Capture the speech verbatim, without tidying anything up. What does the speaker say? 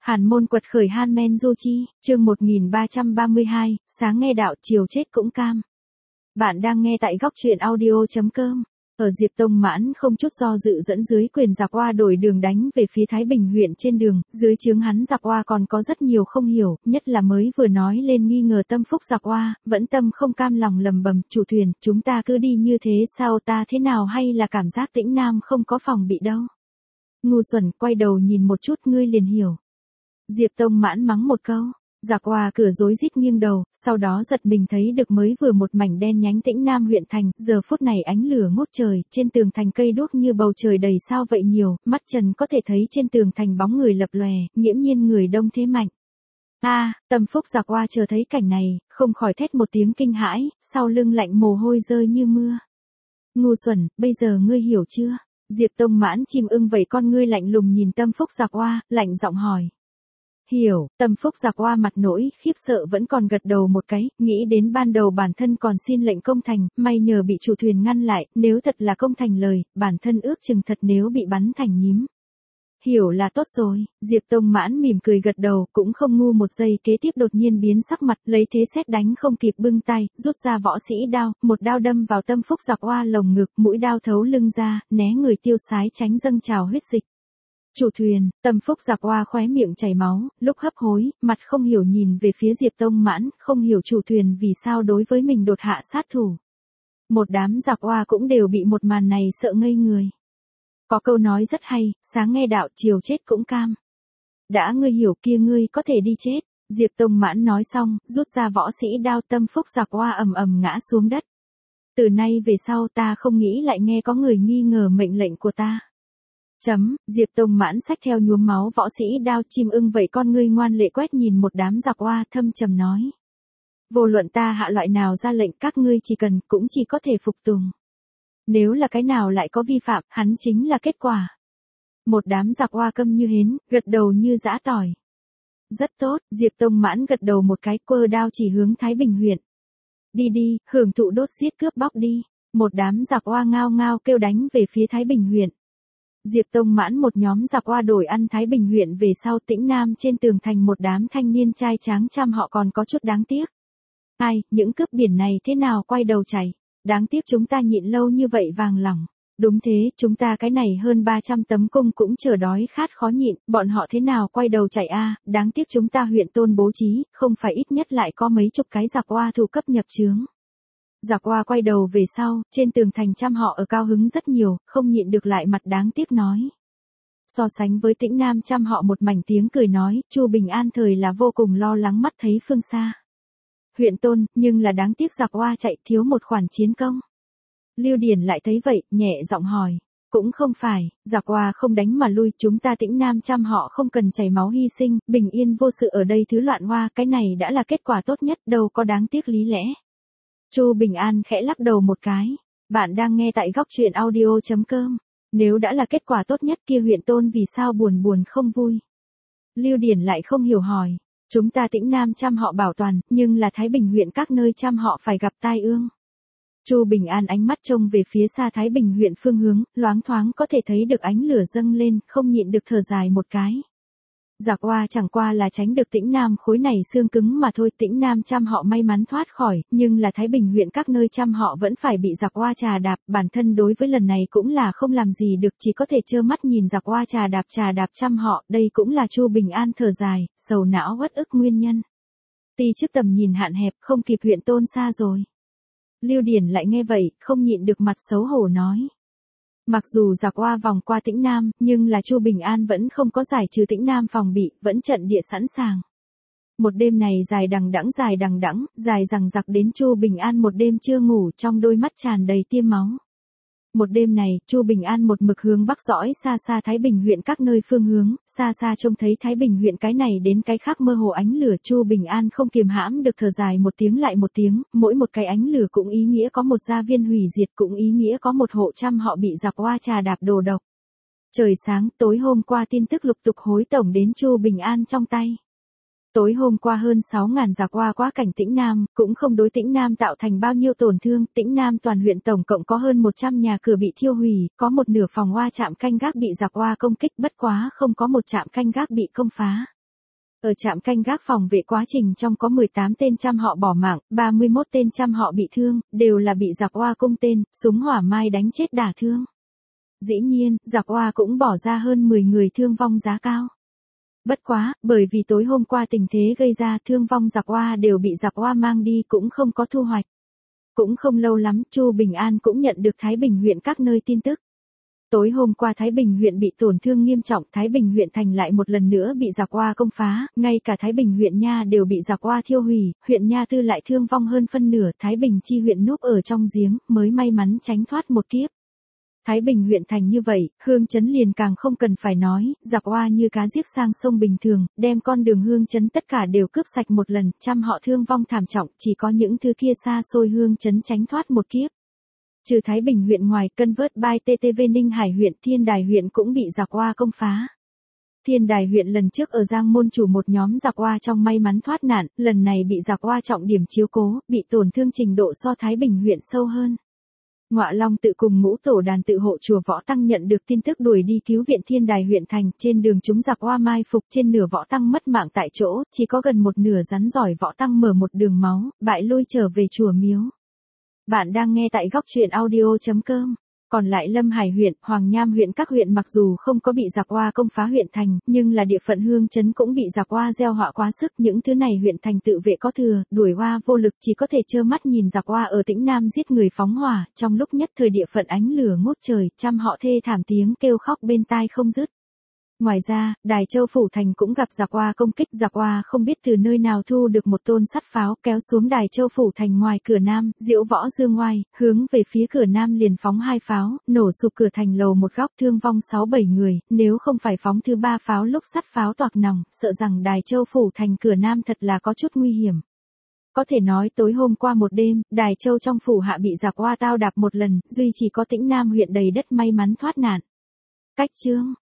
Hàn môn quật khởi Han Men Du Chi, chương một nghìn ba trăm ba mươi hai, sáng nghe đạo chiều chết cũng cam. Bạn đang nghe tại góc truyện audio chấm com. Ở Diệp Tông Mãn không chút do dự dẫn dưới quyền giặc oa đổi đường đánh về phía Thái Bình huyện. Trên đường, dưới trướng hắn giặc oa còn có rất nhiều không hiểu, nhất là mới vừa nói lên nghi ngờ tâm phúc giặc oa, vẫn tâm không cam lòng lầm bầm, chủ thuyền, chúng ta cứ đi như thế sao ta thế nào hay là cảm giác Tĩnh Nam không có phòng bị đâu. Ngu xuẩn, quay đầu nhìn một chút ngươi liền hiểu. Diệp Tông Mãn mắng một câu, giặc oa cửa rối rít nghiêng đầu, sau đó giật mình thấy được mới vừa một mảnh đen nhánh Tĩnh Nam huyện thành, giờ phút này ánh lửa ngút trời, trên tường thành cây đuốc như bầu trời đầy sao vậy nhiều, mắt Trần có thể thấy trên tường thành bóng người lập lòe, nghiễm nhiên người đông thế mạnh. A, à, tâm phúc giặc oa chờ thấy cảnh này, không khỏi thét một tiếng kinh hãi, sau lưng lạnh mồ hôi rơi như mưa. Ngu xuẩn, bây giờ ngươi hiểu chưa? Diệp Tông Mãn chim ưng vẩy con ngươi lạnh lùng nhìn tâm phúc giặc oa, lạnh giọng hỏi. Hiểu, tâm phúc giặc oa mặt nỗi khiếp sợ vẫn còn gật đầu một cái, nghĩ đến ban đầu bản thân còn xin lệnh công thành, may nhờ bị chủ thuyền ngăn lại, nếu thật là công thành lời, bản thân ước chừng thật nếu bị bắn thành nhím. Hiểu là tốt rồi, Diệp Tông Mãn mỉm cười gật đầu, cũng không ngu một giây kế tiếp đột nhiên biến sắc mặt, lấy thế xét đánh không kịp bưng tay, rút ra võ sĩ đao, một đao đâm vào tâm phúc giặc oa lồng ngực, mũi đao thấu lưng ra, né người tiêu sái tránh dâng trào huyết dịch. Chủ thuyền, tâm phúc giặc oa khóe miệng chảy máu, lúc hấp hối, mặt không hiểu nhìn về phía Diệp Tông Mãn, không hiểu chủ thuyền vì sao đối với mình đột hạ sát thủ. Một đám giặc oa cũng đều bị một màn này sợ ngây người. Có câu nói rất hay, sáng nghe đạo chiều chết cũng cam. Đã ngươi hiểu kia ngươi có thể đi chết. Diệp Tông Mãn nói xong, rút ra võ sĩ đao tâm phúc giặc oa ầm ầm ngã xuống đất. Từ nay về sau ta không nghĩ lại nghe có người nghi ngờ mệnh lệnh của ta. Chấm, Diệp Tông Mãn xách theo nhuốm máu võ sĩ đao chim ưng vậy con ngươi ngoan lệ quét nhìn một đám giặc oa thâm trầm nói. Vô luận ta hạ loại nào ra lệnh các ngươi chỉ cần cũng chỉ có thể phục tùng. Nếu là cái nào lại có vi phạm, hắn chính là kết quả. Một đám giặc oa câm như hến, gật đầu như giã tỏi. Rất tốt, Diệp Tông Mãn gật đầu một cái quơ đao chỉ hướng Thái Bình huyện. Đi đi, hưởng thụ đốt giết cướp bóc đi. Một đám giặc oa ngao ngao kêu đánh về phía Thái Bình huyện. Diệp Tông Mãn một nhóm giặc oa đổi ăn Thái Bình huyện về sau Tĩnh Nam trên tường thành một đám thanh niên trai tráng trăm họ còn có chút đáng tiếc. Ai, những cướp biển này thế nào quay đầu chạy, đáng tiếc chúng ta nhịn lâu như vậy vàng lòng. Đúng thế, chúng ta cái này hơn ba trăm tấm cung cũng chờ đói khát khó nhịn, bọn họ thế nào quay đầu chạy a, đáng tiếc chúng ta huyện tôn bố trí, không phải ít nhất lại có mấy chục cái giặc oa thủ cấp nhập chướng. Giặc oa quay đầu về sau, trên tường thành trăm họ ở cao hứng rất nhiều, không nhịn được lại mặt đáng tiếc nói. So sánh với Tĩnh Nam trăm họ một mảnh tiếng cười nói, Chu Bình An thời là vô cùng lo lắng mắt thấy phương xa. Huyện tôn, nhưng là đáng tiếc giặc oa chạy thiếu một khoản chiến công. Lưu Điển lại thấy vậy, nhẹ giọng hỏi. Cũng không phải, giặc oa không đánh mà lui, chúng ta Tĩnh Nam trăm họ không cần chảy máu hy sinh, bình yên vô sự ở đây thứ loạn hoa, cái này đã là kết quả tốt nhất, đâu có đáng tiếc lý lẽ. Chu Bình An khẽ lắc đầu một cái. Bạn đang nghe tại góc truyện audio chấm com. Nếu đã là kết quả tốt nhất kia huyện tôn vì sao buồn buồn không vui. Lưu Điển lại không hiểu hỏi. Chúng ta Tĩnh Nam trăm họ bảo toàn, nhưng là Thái Bình huyện các nơi trăm họ phải gặp tai ương. Chu Bình An ánh mắt trông về phía xa Thái Bình huyện phương hướng, loáng thoáng có thể thấy được ánh lửa dâng lên, không nhịn được thở dài một cái. Giặc oa chẳng qua là tránh được Tĩnh Nam khối này xương cứng mà thôi, Tĩnh Nam trăm họ may mắn thoát khỏi, nhưng là Thái Bình huyện các nơi trăm họ vẫn phải bị giặc oa trà đạp, bản thân đối với lần này cũng là không làm gì được, chỉ có thể trơ mắt nhìn giặc oa trà đạp trà đạp trăm họ, đây cũng là Chu Bình An thở dài, sầu não uất ức nguyên nhân. Ti trước tầm nhìn hạn hẹp, không kịp huyện tôn xa rồi. Lưu Điển lại nghe vậy, không nhịn được mặt xấu hổ nói. Mặc dù giặc oa vòng qua Tĩnh Nam, nhưng là Chu Bình An vẫn không có giải trừ Tĩnh Nam phòng bị, vẫn trận địa sẵn sàng. Một đêm này dài đằng đẵng dài đằng đẵng, dài rằng giặc đến Chu Bình An một đêm chưa ngủ, trong đôi mắt tràn đầy tia máu. Một đêm này, Chu Bình An một mực hướng bắc dõi xa xa Thái Bình huyện các nơi phương hướng, xa xa trông thấy Thái Bình huyện cái này đến cái khác mơ hồ ánh lửa, Chu Bình An không kiềm hãm được thở dài một tiếng lại một tiếng, mỗi một cái ánh lửa cũng ý nghĩa có một gia viên hủy diệt, cũng ý nghĩa có một hộ trăm họ bị giặc oa trà đạp đồ độc. Trời sáng, tối hôm qua tin tức lục tục hối tổng đến Chu Bình An trong tay. Tối hôm qua hơn sáu ngàn giặc oa quá cảnh Tĩnh Nam, cũng không đối Tĩnh Nam tạo thành bao nhiêu tổn thương, Tĩnh Nam toàn huyện tổng cộng có hơn một trăm nhà cửa bị thiêu hủy, có một nửa phòng oa trạm canh gác bị giặc oa công kích, bất quá không có một trạm canh gác bị công phá. Ở trạm canh gác phòng vệ quá trình trong có mười tám tên trăm họ bỏ mạng, ba mươi mốt tên trăm họ bị thương, đều là bị giặc Oa cung tên, súng hỏa mai đánh chết đả thương. Dĩ nhiên, giặc Oa cũng bỏ ra hơn mười người thương vong giá cao. Bất quá, bởi vì tối hôm qua tình thế gây ra thương vong giặc Oa đều bị giặc Oa mang đi cũng không có thu hoạch. Cũng không lâu lắm, Chu Bình An cũng nhận được Thái Bình huyện các nơi tin tức. Tối hôm qua Thái Bình huyện bị tổn thương nghiêm trọng, Thái Bình huyện thành lại một lần nữa bị giặc Oa công phá, ngay cả Thái Bình huyện nha đều bị giặc Oa thiêu hủy, huyện nha tư lại thương vong hơn phân nửa, Thái Bình chi huyện núp ở trong giếng, mới may mắn tránh thoát một kiếp. Thái Bình huyện thành như vậy, Hương Trấn liền càng không cần phải nói, giặc Oa như cá giết sang sông bình thường, đem con đường Hương Trấn tất cả đều cướp sạch một lần, trăm họ thương vong thảm trọng, chỉ có những thứ kia xa xôi Hương Trấn tránh thoát một kiếp. Trừ Thái Bình huyện ngoài, Cân Vớt Bai tê tê vê Ninh Hải huyện, Thiên Đài huyện cũng bị giặc Oa công phá. Thiên Đài huyện lần trước ở Giang Môn chủ một nhóm giặc Oa trong may mắn thoát nạn, lần này bị giặc Oa trọng điểm chiếu cố, bị tổn thương trình độ so Thái Bình huyện sâu hơn. Ngọa Long tự cùng ngũ tổ đàn tự hộ chùa Võ Tăng nhận được tin tức đuổi đi cứu viện Thiên Đài huyện thành, trên đường chúng giặc Oa mai phục, trên nửa Võ Tăng mất mạng tại chỗ, chỉ có gần một nửa rắn giỏi Võ Tăng mở một đường máu, bại lui trở về chùa miếu. Bạn đang nghe tại góc truyện audio chấm com. Còn lại Lâm Hải huyện, Hoàng Nham huyện các huyện mặc dù không có bị giặc Oa công phá huyện thành, nhưng là địa phận Hương Trấn cũng bị giặc Oa gieo họa quá sức, những thứ này huyện thành tự vệ có thừa, đuổi Oa vô lực, chỉ có thể trơ mắt nhìn giặc Oa ở Tĩnh Nam giết người phóng hỏa, trong lúc nhất thời địa phận ánh lửa ngút trời, trăm họ thê thảm tiếng kêu khóc bên tai không dứt. Ngoài ra, Đài Châu phủ thành cũng gặp giặc Oa công kích, giặc Oa không biết từ nơi nào thu được một tôn sắt pháo, kéo xuống Đài Châu phủ thành ngoài cửa nam, Diễu Võ Dương Oai, hướng về phía cửa nam liền phóng hai pháo, nổ sụp cửa thành lầu một góc, thương vong sáu bảy người, nếu không phải phóng thứ ba pháo lúc sắt pháo toạc nòng, sợ rằng Đài Châu phủ thành cửa nam thật là có chút nguy hiểm. Có thể nói tối hôm qua một đêm, Đài Châu trong phủ hạ bị giặc Oa tao đạp một lần, duy chỉ có Tĩnh Nam huyện đầy đất may mắn thoát nạn. Cách chương